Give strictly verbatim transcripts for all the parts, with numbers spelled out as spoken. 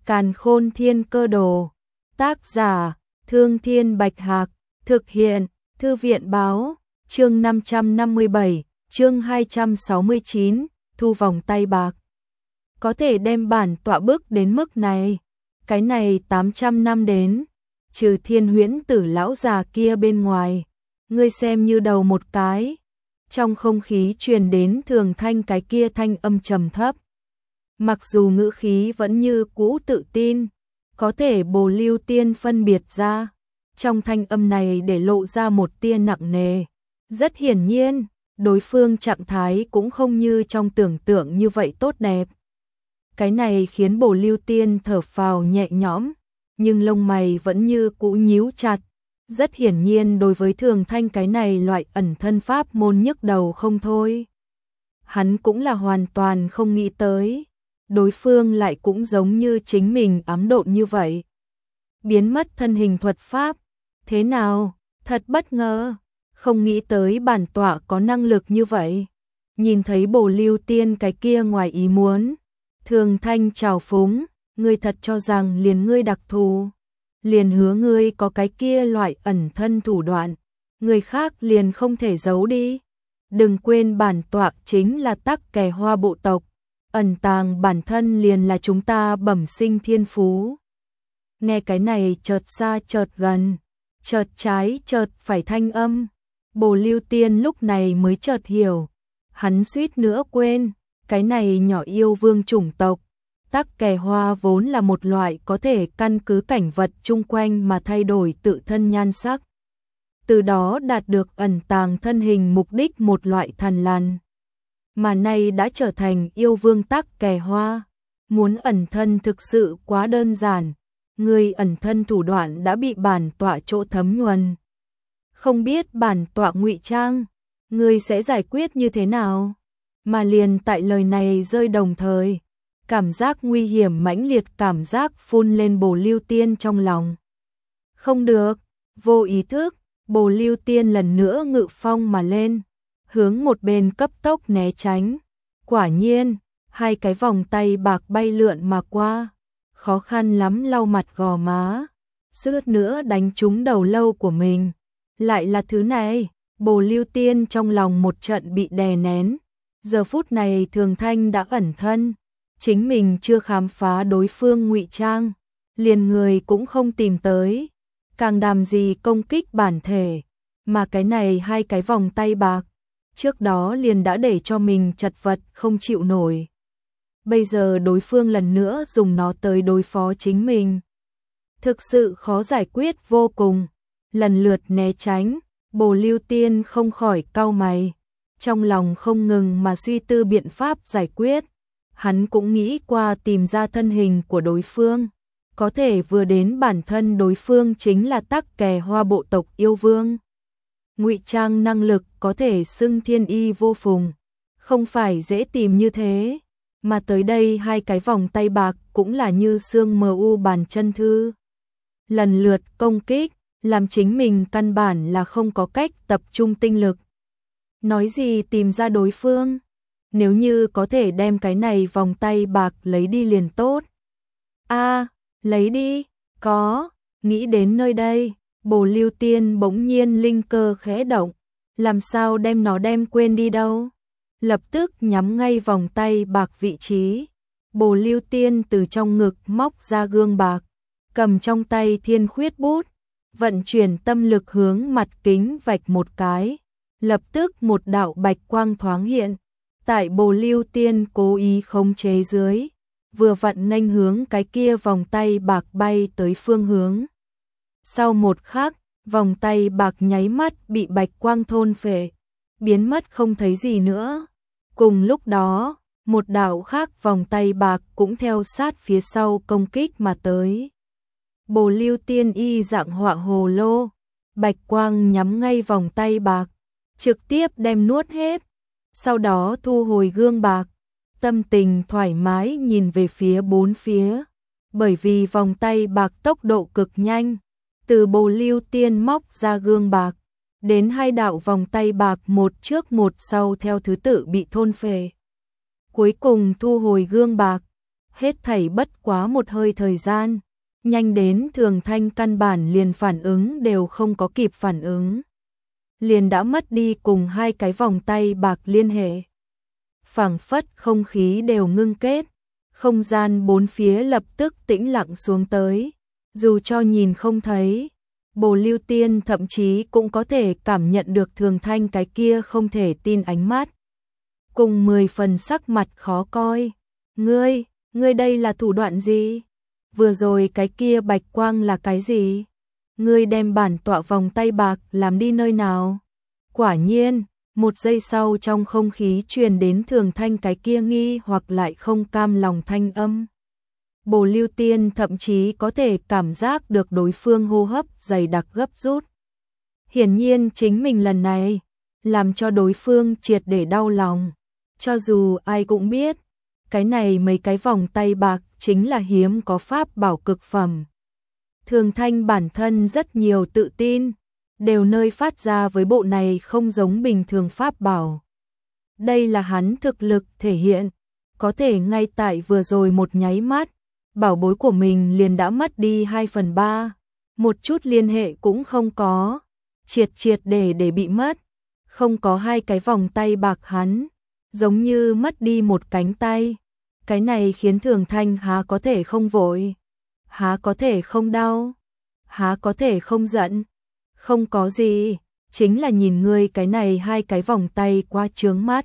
Càn Khôn Thiên Cơ Đồ. Tác giả: Thương Thiên Bạch Hạc. Thực hiện: Thư viện Báo. Chương năm trăm năm mươi bảy, chương hai trăm sáu mươi chín, thu vòng tay bạc. Có thể đem bản tọa bức đến mức này, cái này tám trăm năm đến, trừ Thiên Huyễn Tử lão già kia bên ngoài, ngươi xem như đầu một cái. Trong không khí truyền đến Thường Thanh cái kia thanh âm trầm thấp. Mặc dù ngữ khí vẫn như cũ tự tin, có thể Bồ Lưu Tiên phân biệt ra, trong thanh âm này để lộ ra một tia nặng nề. Rất hiển nhiên, đối phương trạng thái cũng không như trong tưởng tượng như vậy tốt đẹp. Cái này khiến Bồ Lưu Tiên thở phào nhẹ nhõm, nhưng lông mày vẫn như cũ nhíu chặt. Rất hiển nhiên đối với Thường Thanh cái này loại ẩn thân pháp môn nhức đầu không thôi. Hắn cũng là hoàn toàn không nghĩ tới, đối phương lại cũng giống như chính mình ám độn như vậy. Biến mất thân hình thuật pháp, thế nào, thật bất ngờ, không nghĩ tới bản tọa có năng lực như vậy. Nhìn thấy Bồ Lưu Tiên cái kia ngoài ý muốn, Thường Thanh trào phúng, ngươi thật cho rằng liền ngươi đặc thù, liền hứa ngươi có cái kia loại ẩn thân thủ đoạn, người khác liền không thể giấu đi. Đừng quên bản tọa chính là Tắc Kè Hoa bộ tộc, ẩn tàng bản thân liền là chúng ta bẩm sinh thiên phú. Nghe cái này chợt xa chợt gần, chợt trái chợt phải thanh âm, Bồ Lưu Tiên lúc này mới chợt hiểu, hắn suýt nữa quên, cái này nhỏ yêu vương chủng tộc, Tắc Kè Hoa vốn là một loại có thể căn cứ cảnh vật chung quanh mà thay đổi tự thân nhan sắc. Từ đó đạt được ẩn tàng thân hình mục đích một loại thần lằn. Mà nay đã trở thành yêu vương Tắc Kè Hoa. Muốn ẩn thân thực sự quá đơn giản. Người ẩn thân thủ đoạn đã bị bản tọa chỗ thấm nhuần. Không biết bản tọa ngụy trang, người sẽ giải quyết như thế nào? Mà liền tại lời này rơi đồng thời, cảm giác nguy hiểm mãnh liệt cảm giác phun lên Bồ Lưu Tiên trong lòng. Không được, vô ý thức, Bồ Lưu Tiên lần nữa ngự phong mà lên, hướng một bên cấp tốc né tránh. Quả nhiên, hai cái vòng tay bạc bay lượn mà qua, khó khăn lắm lau mặt gò má, suýt nữa đánh trúng đầu lâu của mình. Lại là thứ này, Bồ Lưu Tiên trong lòng một trận bị đè nén. Giờ phút này Thường Thanh đã ẩn thân, chính mình chưa khám phá đối phương ngụy trang, liền người cũng không tìm tới, càng đàm gì công kích bản thể, mà cái này hai cái vòng tay bạc, trước đó liền đã để cho mình chật vật không chịu nổi. Bây giờ đối phương lần nữa dùng nó tới đối phó chính mình. Thực sự khó giải quyết vô cùng, lần lượt né tránh, Bồ Lưu Tiên không khỏi cau mày, trong lòng không ngừng mà suy tư biện pháp giải quyết. Hắn cũng nghĩ qua tìm ra thân hình của đối phương, có thể vừa đến bản thân đối phương chính là Tắc Kè Hoa bộ tộc yêu vương. Ngụy trang năng lực có thể xưng thiên y vô phùng, không phải dễ tìm như thế, mà tới đây hai cái vòng tay bạc cũng là như xương mờ u bàn chân thư. Lần lượt công kích, làm chính mình căn bản là không có cách tập trung tinh lực. Nói gì tìm ra đối phương? Nếu như có thể đem cái này vòng tay bạc lấy đi liền tốt. A, à, lấy đi, có, nghĩ đến nơi đây, Bồ Lưu Tiên bỗng nhiên linh cơ khẽ động, làm sao đem nó đem quên đi đâu. Lập tức nhắm ngay vòng tay bạc vị trí, Bồ Lưu Tiên từ trong ngực móc ra gương bạc, cầm trong tay thiên khuyết bút, vận chuyển tâm lực hướng mặt kính vạch một cái, lập tức một đạo bạch quang thoáng hiện. Tại Bồ Lưu Tiên cố ý khống chế dưới, vừa vặn nghênh hướng cái kia vòng tay bạc bay tới phương hướng. Sau một khắc, vòng tay bạc nháy mắt bị bạch quang thôn phệ, biến mất không thấy gì nữa. Cùng lúc đó, một đạo khác vòng tay bạc cũng theo sát phía sau công kích mà tới. Bồ Lưu Tiên y dạng họa hồ lô, bạch quang nhắm ngay vòng tay bạc, trực tiếp đem nuốt hết. Sau đó thu hồi gương bạc, tâm tình thoải mái nhìn về phía bốn phía, bởi vì vòng tay bạc tốc độ cực nhanh, từ Bồ Lưu Tiên móc ra gương bạc, đến hai đạo vòng tay bạc một trước một sau theo thứ tự bị thôn phệ. Cuối cùng thu hồi gương bạc, Hết thảy bất quá một hơi thời gian, nhanh đến Thường Thanh căn bản liền phản ứng đều không có kịp phản ứng. Liền đã mất đi cùng hai cái vòng tay bạc liên hệ. Phảng phất không khí đều ngưng kết, không gian bốn phía lập tức tĩnh lặng xuống tới, dù cho nhìn không thấy. Bồ Lưu Tiên thậm chí cũng có thể cảm nhận được Thường Thanh cái kia không thể tin ánh mắt. Cùng mười phần sắc mặt khó coi. Ngươi, ngươi đây là thủ đoạn gì? Vừa rồi cái kia bạch quang là cái gì? Ngươi đem bản tọa vòng tay bạc làm đi nơi nào? Quả nhiên, một giây sau trong không khí truyền đến Thường Thanh cái kia nghi hoặc lại không cam lòng thanh âm. Bồ Lưu Tiên thậm chí có thể cảm giác được đối phương hô hấp dày đặc gấp rút. Hiển nhiên chính mình lần này làm cho đối phương triệt để đau lòng. Cho dù ai cũng biết, cái này mấy cái vòng tay bạc chính là hiếm có pháp bảo cực phẩm. Thường Thanh bản thân rất nhiều tự tin, đều nơi phát ra với bộ này không giống bình thường pháp bảo. Đây là hắn thực lực thể hiện, có thể ngay tại vừa rồi một nháy mắt, bảo bối của mình liền đã mất đi hai phần ba, một chút liên hệ cũng không có, triệt triệt để để bị mất, không có hai cái vòng tay bạc hắn, giống như mất đi một cánh tay. Cái này khiến Thường Thanh há có thể không vội, há có thể không đau, há có thể không giận. Không có gì, chính là nhìn ngươi cái này hai cái vòng tay quá chướng mắt.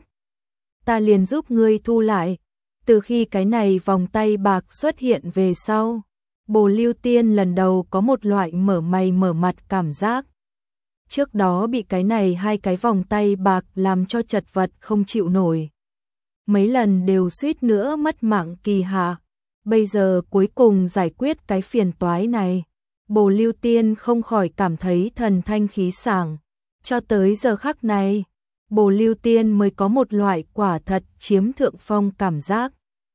Ta liền giúp ngươi thu lại. Từ khi cái này vòng tay bạc xuất hiện về sau, Bồ Lưu Tiên lần đầu có một loại mở mày mở mặt cảm giác. Trước đó bị cái này hai cái vòng tay bạc làm cho chật vật không chịu nổi. Mấy lần đều suýt nữa mất mạng kỳ hạ. Bây giờ cuối cùng giải quyết cái phiền toái này. Bồ Lưu Tiên không khỏi cảm thấy thần thanh khí sảng. Cho tới giờ khắc này, Bồ Lưu Tiên mới có một loại quả thật chiếm thượng phong cảm giác.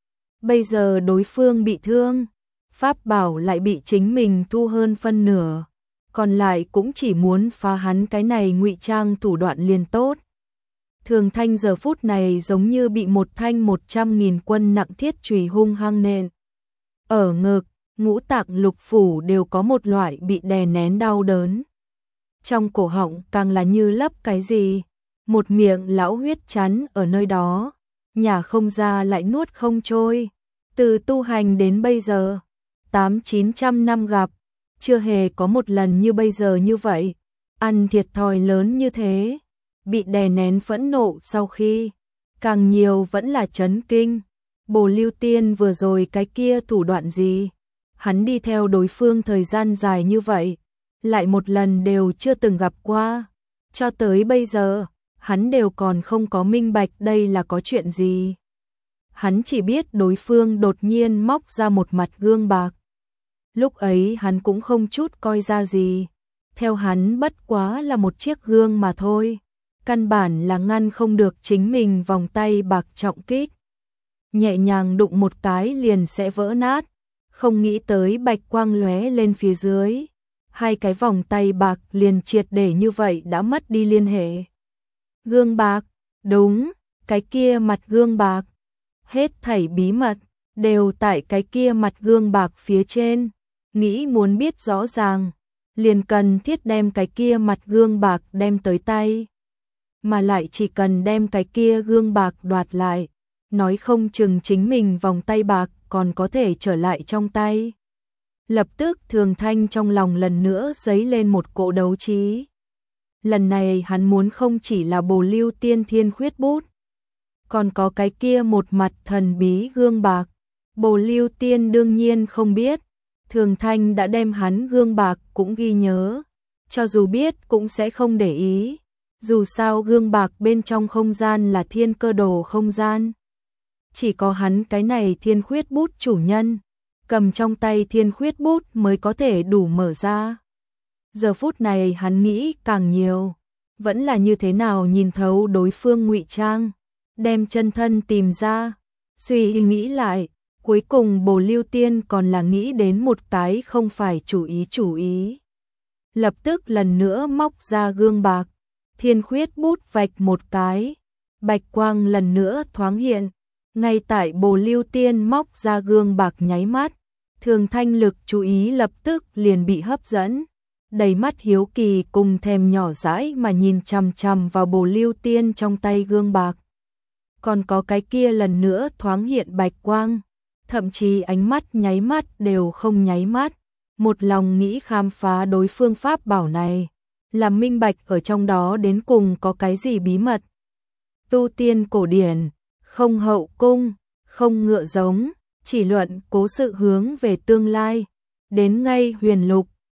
Bây giờ đối phương bị thương, pháp bảo lại bị chính mình thu hơn phân nửa, còn lại cũng chỉ muốn phá hắn cái này ngụy trang thủ đoạn liền tốt. Thường Thanh giờ phút này giống như bị một thanh một trăm nghìn quân nặng thiết chùy hung hăng nện. Ở ngực, ngũ tạng lục phủ đều có một loại bị đè nén đau đớn. Trong cổ họng càng là như lấp cái gì, một miệng lão huyết chắn ở nơi đó, nhả không ra lại nuốt không trôi. Từ tu hành đến bây giờ, tám chín trăm năm gặp, chưa hề có một lần như bây giờ như vậy, ăn thiệt thòi lớn như thế, bị đè nén phẫn nộ sau khi, càng nhiều vẫn là chấn kinh. Bồ Lưu Tiên vừa rồi cái kia thủ đoạn gì? Hắn đi theo đối phương thời gian dài như vậy, lại một lần đều chưa từng gặp qua. Cho tới bây giờ, hắn đều còn không có minh bạch đây là có chuyện gì. Hắn chỉ biết đối phương đột nhiên móc ra một mặt gương bạc. Lúc ấy hắn cũng không chút coi ra gì. Theo hắn bất quá là một chiếc gương mà thôi. Căn bản là ngăn không được chính mình vòng tay bạc trọng kích. Nhẹ nhàng đụng một cái liền sẽ vỡ nát. Không nghĩ tới bạch quang lóe lên phía dưới. Hai cái vòng tay bạc liền triệt để như vậy đã mất đi liên hệ. Gương bạc, đúng, cái kia mặt gương bạc. Hết thảy bí mật, đều tại cái kia mặt gương bạc phía trên. Nghĩ muốn biết rõ ràng, liền cần thiết đem cái kia mặt gương bạc đem tới tay. Mà lại chỉ cần đem cái kia gương bạc đoạt lại, nói không chừng chính mình vòng tay bạc còn có thể trở lại trong tay. Lập tức Thường Thanh trong lòng lần nữa dấy lên một cỗ đấu trí. Lần này hắn muốn không chỉ là Bồ Lưu Tiên thiên khuyết bút, còn có cái kia một mặt thần bí gương bạc. Bồ Lưu Tiên đương nhiên không biết, Thường Thanh đã đem hắn gương bạc cũng ghi nhớ, cho dù biết cũng sẽ không để ý. Dù sao gương bạc bên trong không gian là thiên cơ đồ không gian. Chỉ có hắn cái này thiên khuyết bút chủ nhân, cầm trong tay thiên khuyết bút mới có thể đủ mở ra. Giờ phút này hắn nghĩ càng nhiều, vẫn là như thế nào nhìn thấu đối phương ngụy trang, đem chân thân tìm ra. Suy nghĩ lại, cuối cùng Bồ Lưu Tiên còn là nghĩ đến một cái không phải chủ ý chủ ý. Lập tức lần nữa móc ra gương bạc, thiên khuyết bút vạch một cái, bạch quang lần nữa thoáng hiện, Ngay tại Bồ Lưu Tiên móc ra gương bạc nháy mắt, Thường Thanh Lực chú ý lập tức liền bị hấp dẫn, đầy mắt hiếu kỳ cùng thèm nhỏ dãi mà nhìn chằm chằm vào Bồ Lưu Tiên trong tay gương bạc. Còn có cái kia lần nữa thoáng hiện bạch quang, thậm chí ánh mắt nháy mắt đều không nháy mắt, một lòng nghĩ khám phá đối phương pháp bảo này, làm minh bạch ở trong đó đến cùng có cái gì bí mật. Tu tiên cổ điển, không hậu cung, không ngựa giống, chỉ luận cố sự hướng về tương lai, đến ngay huyền lục,